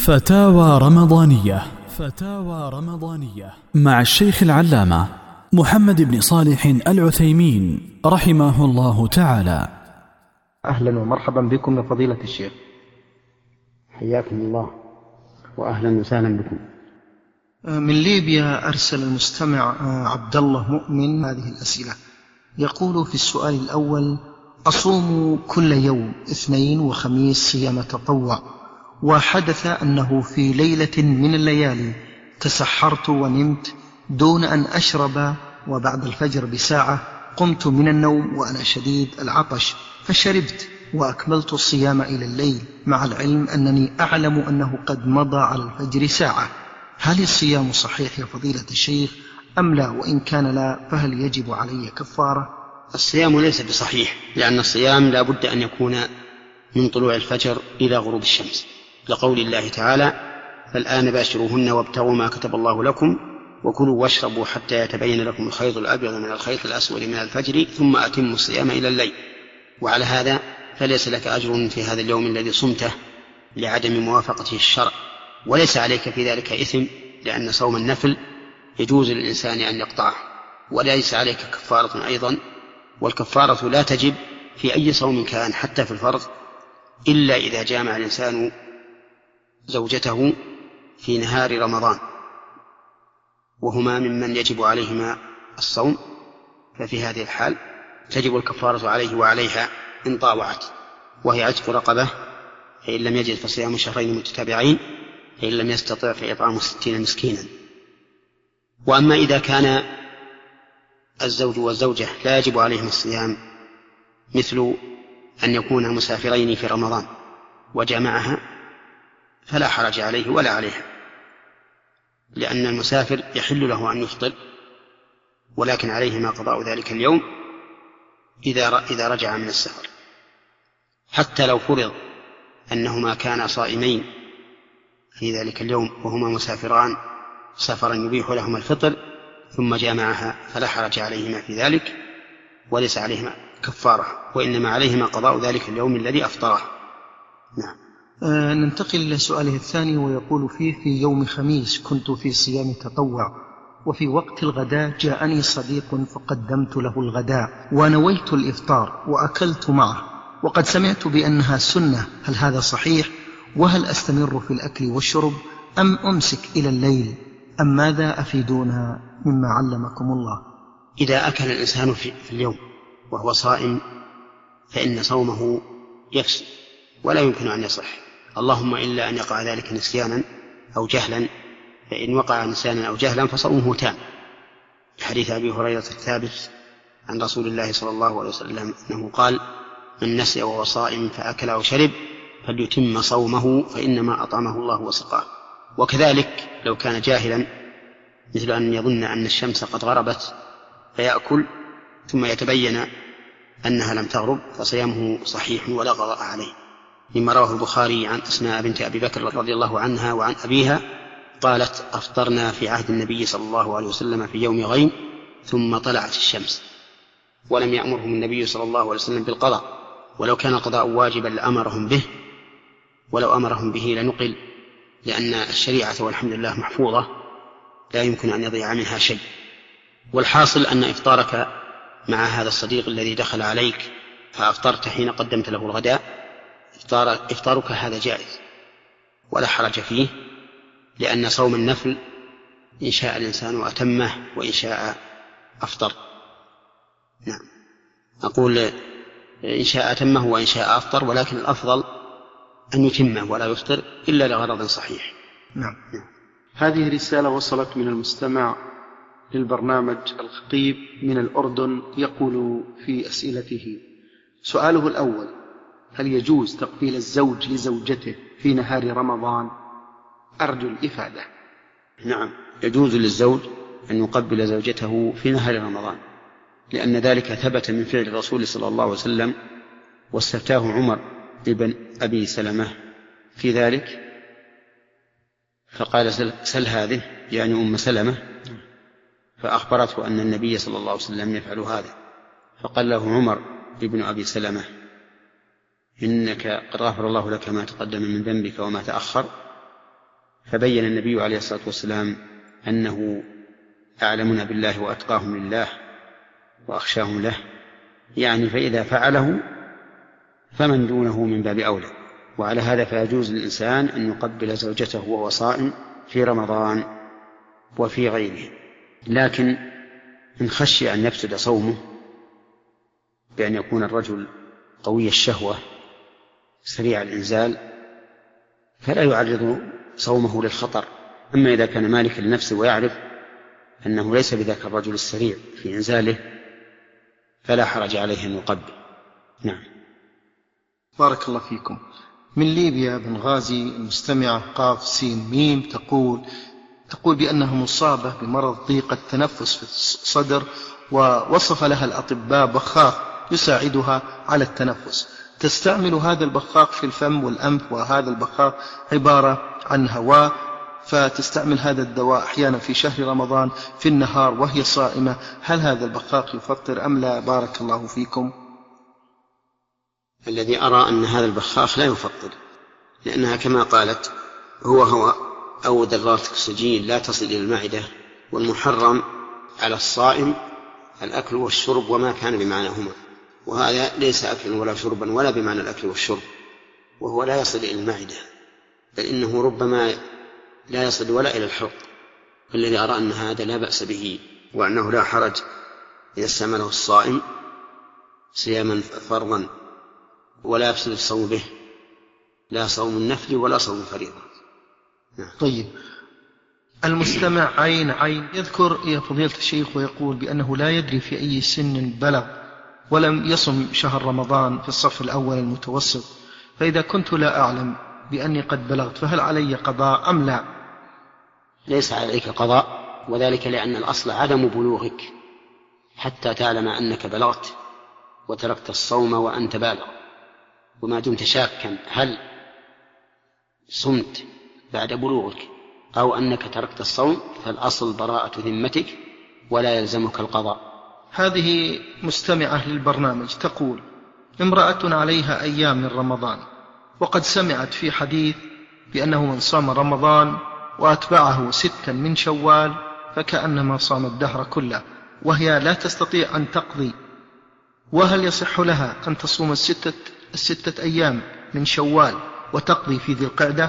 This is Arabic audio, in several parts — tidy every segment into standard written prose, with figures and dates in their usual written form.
فتاوى رمضانية مع الشيخ العلامة محمد بن صالح العثيمين رحمه الله تعالى. أهلا ومرحبا بكم يا فضيلة الشيخ. حياكم الله وأهلا وسهلا بكم. من ليبيا أرسل المستمع عبد الله مؤمن هذه الأسئلة. يقول في السؤال الأول: أصوم كل يوم اثنين وخميس صيام تطوع، وحدث أنه في ليلة من الليالي تسحرت ونمت دون أن أشرب، وبعد الفجر بساعة قمت من النوم وأنا شديد العطش فشربت وأكملت الصيام إلى الليل، مع العلم أنني أعلم أنه قد مضى على الفجر ساعة. هل الصيام صحيح يا فضيلة الشيخ أم لا؟ وإن كان لا فهل يجب علي كفارة؟ الصيام ليس بصحيح، لأن الصيام لا بد أن يكون من طلوع الفجر إلى غروب الشمس، لقول الله تعالى: فالآن باشروهن وابتغوا ما كتب الله لكم وكلوا واشربوا حتى يتبين لكم الخيط الأبيض من الخيط الأسود من الفجر ثم أتموا الصيام إلى الليل. وعلى هذا فليس لك أجر في هذا اليوم الذي صمته لعدم موافقته الشرع، وليس عليك في ذلك إثم، لأن صوم النفل يجوز للإنسان أن يقطعه، وليس عليك كفارة أيضا. والكفارة لا تجب في أي صوم كان حتى في الفرض، إلا إذا جامع الإنسان زوجته في نهار رمضان، وهما ممن يجب عليهما الصوم، ففي هذه الحال تجب الكفارة عليه وعليها إن طاوعت، وهي عتق رقبة، فإن لم يجد فصيام شهرين متتابعين، فإن لم يستطع فإطعام 60 مسكينا. وأما إذا كان الزوج والزوجة لا يجب عليهم الصيام، مثل أن يكونا مسافرين في رمضان وجمعها، فلا حرج عليه ولا عليها، لأن المسافر يحل له أن يفطر، ولكن عليهما قضاء ذلك اليوم إذا رجع من السفر. حتى لو فرض أنهما كانا صائمين في ذلك اليوم وهما مسافران سفرا يبيح لهما الفطر ثم جامعها، فلا حرج عليهما في ذلك، وليس عليهما كفارة، وإنما عليهما قضاء ذلك اليوم الذي أفطره. نعم. ننتقل إلى سؤاله الثاني، ويقول فيه: في يوم خميس كنت في صيام تطوع، وفي وقت الغداء جاءني صديق فقدمت له الغداء ونويت الإفطار وأكلت معه، وقد سمعت بأنها سنة، هل هذا صحيح؟ وهل أستمر في الأكل والشرب أم أمسك إلى الليل أم ماذا؟ أفيدونا مما علمكم الله. إذا أكل الإنسان في اليوم وهو صائم فإن صومه يفسد ولا يمكن أن يصح، اللهم إلا أن يقع ذلك نسيانا أو جهلا، فإن وقع نسيانا أو جهلا فصومه تام، حديث أبي هريرة الثابت عن رسول الله صلى الله عليه وسلم أنه قال: من نسي وهو صائم فأكل أو شرب فليتم صومه فإنما أطعمه الله وسقاه. وكذلك لو كان جاهلا، مثل أن يظن أن الشمس قد غربت فيأكل ثم يتبين أنها لم تغرب، فصيامه صحيح ولا قضاء عليه، لما رواه البخاري عن أسماء بنت أبي بكر رضي الله عنها وعن أبيها قالت: أفطرنا في عهد النبي صلى الله عليه وسلم في يوم غيم ثم طلعت الشمس، ولم يأمرهم النبي صلى الله عليه وسلم بالقضاء، ولو كان القضاء واجبا لأمرهم به، ولو أمرهم به لنقل، لأن الشريعة والحمد لله محفوظة لا يمكن أن يضيع منها شيء. والحاصل أن إفطارك مع هذا الصديق الذي دخل عليك فأفطرت حين قدمت له الغداء، إفطارك هذا جائز ولا حرج فيه، لأن صوم النفل إن شاء الإنسان أتمه وإن شاء أفطر. نعم، أقول إن شاء أتمه وإن شاء أفطر، ولكن الأفضل أن يتمه ولا يفطر إلا لغرض صحيح. نعم. هذه رسالة وصلت من المستمع للبرنامج الخطيب من الأردن، يقول في أسئلته: سؤاله الأول: هل يجوز تقبيل الزوج لزوجته في نهار رمضان؟ أرجو الإفادة. نعم، يجوز للزوج أن يقبل زوجته في نهار رمضان، لأن ذلك ثبت من فعل الرسول صلى الله عليه وسلم، واستفتاه عمر ابن أبي سلمة في ذلك فقال: سل هذه، يعني أم سلمة، فأخبرته أن النبي صلى الله عليه وسلم يفعل هذا، فقال له عمر ابن أبي سلمة: إنك قد غفر الله لك ما تقدم من ذنبك وما تأخر، فبين النبي عليه الصلاة والسلام أنه أعلمنا بالله وأتقاهم لله وأخشاهم له، يعني فإذا فعله فمن دونه من باب أولى. وعلى هذا فيجوز للإنسان أن يقبل زوجته وهو صائم في رمضان وفي غيره، لكن إن خشي أن يفسد صومه بأن يكون الرجل قوي الشهوة سريع الإنزال فلا يعرض صومه للخطر. أما إذا كان مالكا لنفسه ويعرف أنه ليس بذاك الرجل السريع في إنزاله فلا حرج عليه أن يقبل. نعم. بارك الله فيكم. من ليبيا بنغازي المستمعة قاف سين ميم تقول بأنها مصابة بمرض ضيق التنفس في الصدر، ووصف لها الأطباء بخاخ يساعدها على التنفس، تستعمل هذا البخاخ في الفم والأنف، وهذا البخاخ عبارة عن هواء، فتستعمل هذا الدواء أحيانا في شهر رمضان في النهار وهي صائمة. هل هذا البخاخ يفطر أم لا؟ بارك الله فيكم. الذي أرى أن هذا البخاخ لا يفطر، لأنها كما قالت هو هواء أو ذرات أكسجين لا تصل إلى المعدة، والمحرم على الصائم الأكل والشرب وما كان بمعناهما، وهذا ليس أكلا ولا شربا ولا بمعنى الأكل والشرب، وهو لا يصل إلى المعدة، بل إنه ربما لا يصل ولا إلى الحلق. الذي أرى أن هذا لا بأس به، وأنه لا حرج إذا استعمله الصائم صياما فرضا ولا يفسد الصوم به، لا صوم النفل ولا صوم فريضة. طيب، المستمع عين يذكر يا فضيلة الشيخ ويقول بأنه لا يدري في أي سن بلغ ولم يصم شهر رمضان في الصف الأول المتوسط، فإذا كنت لا أعلم بأني قد بلغت فهل علي قضاء أم لا؟ ليس عليك قضاء، وذلك لأن الأصل عدم بلوغك حتى تعلم أنك بلغت وتركت الصوم وأنت بالغ. وما دمت شاكا هل صمت بعد بلوغك أو أنك تركت الصوم فالأصل براءة ذمتك ولا يلزمك القضاء. هذه مستمعة للبرنامج تقول: امرأة عليها أيام من رمضان، وقد سمعت في حديث بأنه من صام رمضان وأتبعه 6 من شوال فكأنما صام الدهر كله، وهي لا تستطيع أن تقضي، وهل يصح لها أن تصوم الستة أيام من شوال وتقضي في ذي القعدة؟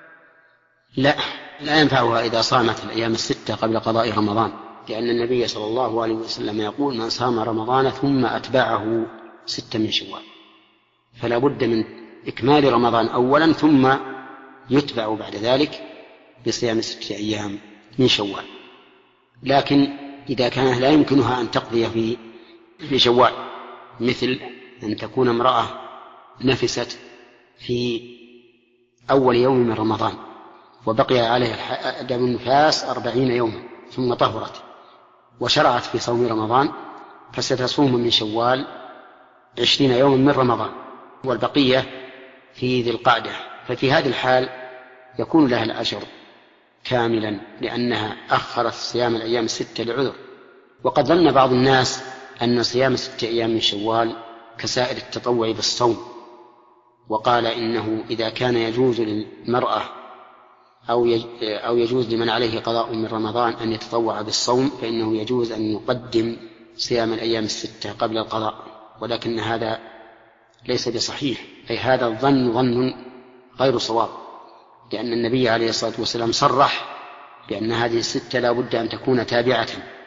لا ينفعها إذا صامت الأيام 6 قبل قضاء رمضان، لأن النبي صلى الله عليه وسلم يقول: من صام رمضان ثم أتبعه 6 من شوال، فلا بد من إكمال رمضان أولا ثم يتبع بعد ذلك بصيام 6 أيام من شوال. لكن إذا كان لا يمكنها أن تقضي في شوال، مثل أن تكون امرأة نفست في أول يوم من رمضان وبقي عليها دم النفاس 40 يوما ثم طهرت وشرعت في صوم رمضان، فستصوم من شوال 20 يوما من رمضان والبقية في ذي القعدة، ففي هذه الحال يكون لها الأجر كاملا لأنها أخرت صيام الأيام 6 لعذر. وقد ظن بعض الناس أن صيام 6 أيام من شوال كسائر التطوع بالصوم، وقال إنه إذا كان يجوز للمرأة أو يجوز لمن عليه قضاء من رمضان أن يتطوع بالصوم فإنه يجوز أن يقدم صيام الأيام 6 قبل القضاء، ولكن هذا ليس بصحيح، أي هذا الظن ظن غير صواب، لأن النبي عليه الصلاة والسلام صرح بأن هذه 6 لا بد أن تكون تابعة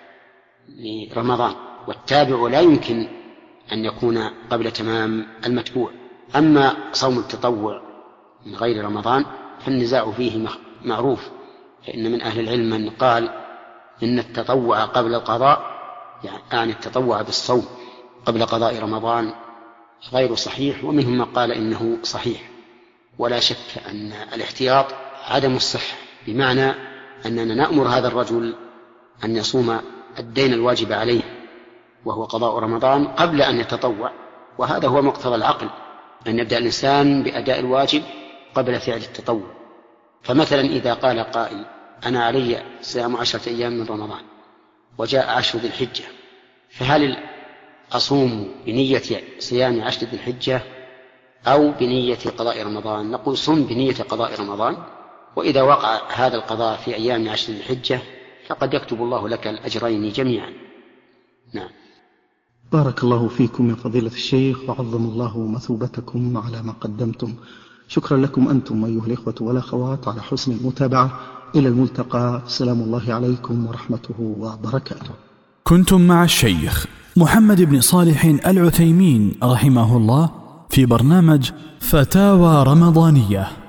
لرمضان، والتابع لا يمكن أن يكون قبل تمام المتبوع. أما صوم التطوع من غير رمضان فالنزاع فيه معروف، فإن من أهل العلم من قال إن التطوع قبل القضاء يعني التطوع بالصوم قبل قضاء رمضان غير صحيح، ومنهم من قال إنه صحيح. ولا شك أن الاحتياط عدم الصحة، بمعنى أننا نأمر هذا الرجل أن يصوم الدين الواجب عليه وهو قضاء رمضان قبل أن يتطوع، وهذا هو مقتضى العقل، أن يبدأ الإنسان بأداء الواجب قبل فعل التطوع. فمثلا إذا قال قائل: أنا علي صيام 10 أيام من رمضان وجاء 10 ذي الحجة، فهل أصوم بنية صيام 10 ذي الحجة أو بنية قضاء رمضان؟ نقول: صم بنية قضاء رمضان، وإذا وقع هذا القضاء في أيام 10 ذي الحجة فقد يكتب الله لك الأجرين جميعا. نعم. بارك الله فيكم يا فضيلة الشيخ، وعظم الله مثوبتكم على ما قدمتم. شكرا لكم أنتم أيها الإخوة والأخوات على حسن المتابعة. إلى الملتقى. سلام الله عليكم ورحمته وبركاته. كنتم مع الشيخ محمد بن صالح العثيمين رحمه الله في برنامج فتاوى رمضانية.